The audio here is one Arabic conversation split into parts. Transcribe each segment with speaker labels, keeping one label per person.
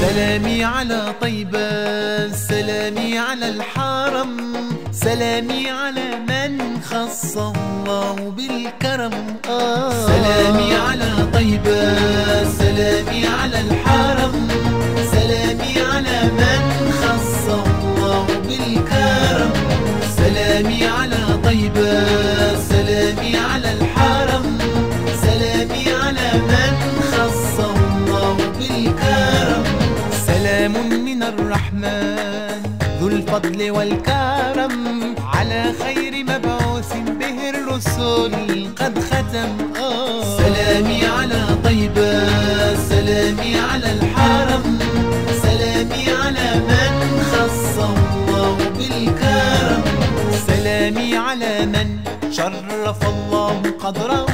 Speaker 1: سلامي على طيبة، سلامي على الحرم، سلامي على من خص الله بالكرم. سلامي على طيبة، سلامي على الحرم، سلامي على من خص الله بالكرم. سلامي على طيبة، سلامي على الحرم، سلامي على من خص الله بالكرم. سلام من الرحمن ذو الفضل والكرم على خير مبعوث به الرسل قد ختم. سلامي على طيبة، سلامي على الحرم، سلامي على من خص الله بالكرم. سلامي على من شرف الله قدره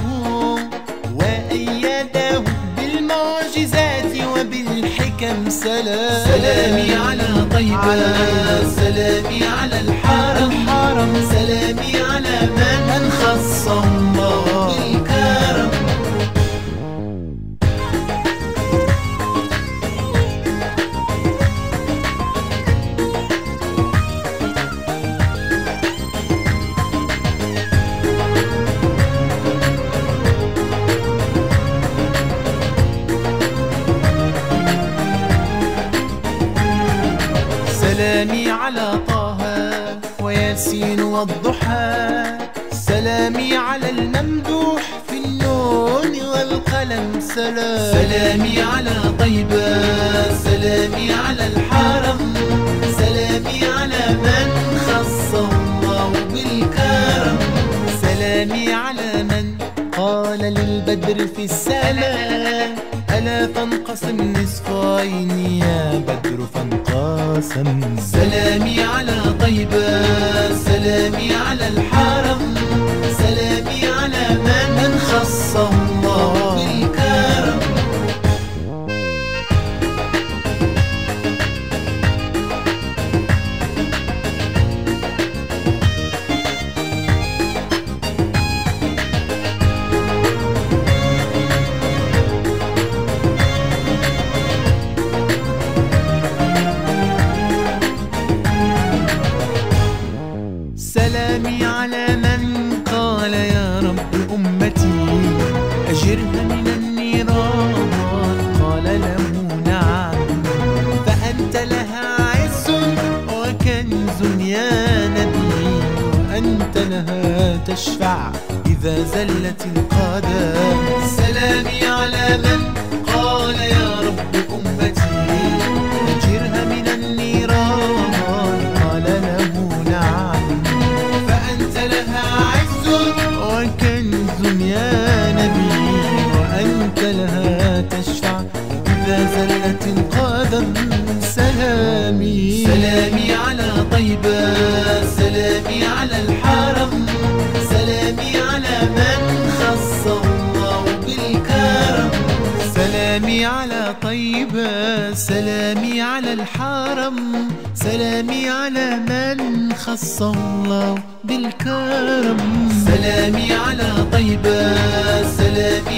Speaker 1: وأيده بالمعجزات وبالحكم. سلامي على طيبة، سلامي على الحرم، سلامي على من خص الله بالكرم. سلامي على طه وياسين والضحى، سلامي على الممدوح في النون والقلم. سلامي على طيبة، سلامي على الحرم، سلامي على من خص الله بالكرم. سلامي على من قال للبدر في السماء ألا تنقسم نصفين يا بدر فانقسم. سلامي على طيبة، سلامي على الحرم، سلامي على من خص الله بالكرم. سلامي على من قال يا رب أمتي أجرها من النيران، قال له نعم فأنت لها عز وكنز يا نبي، وأنت لها تشفع إذا زلت القدم. سلامي على من قال يا رب أمتي أجرها من النيران، قال له نعم فأنت لها عز وكنز يا نبي، وأنت لها تشفع إذا زلت القدم. سلامي على طيبة، سلامي على الحرم، سلامي على من خص الله بالكرم. سلامي على طيبة، سلامي على الحرم، سلامي على من خص الله بالكرم. سلامي على طيبة، سلامي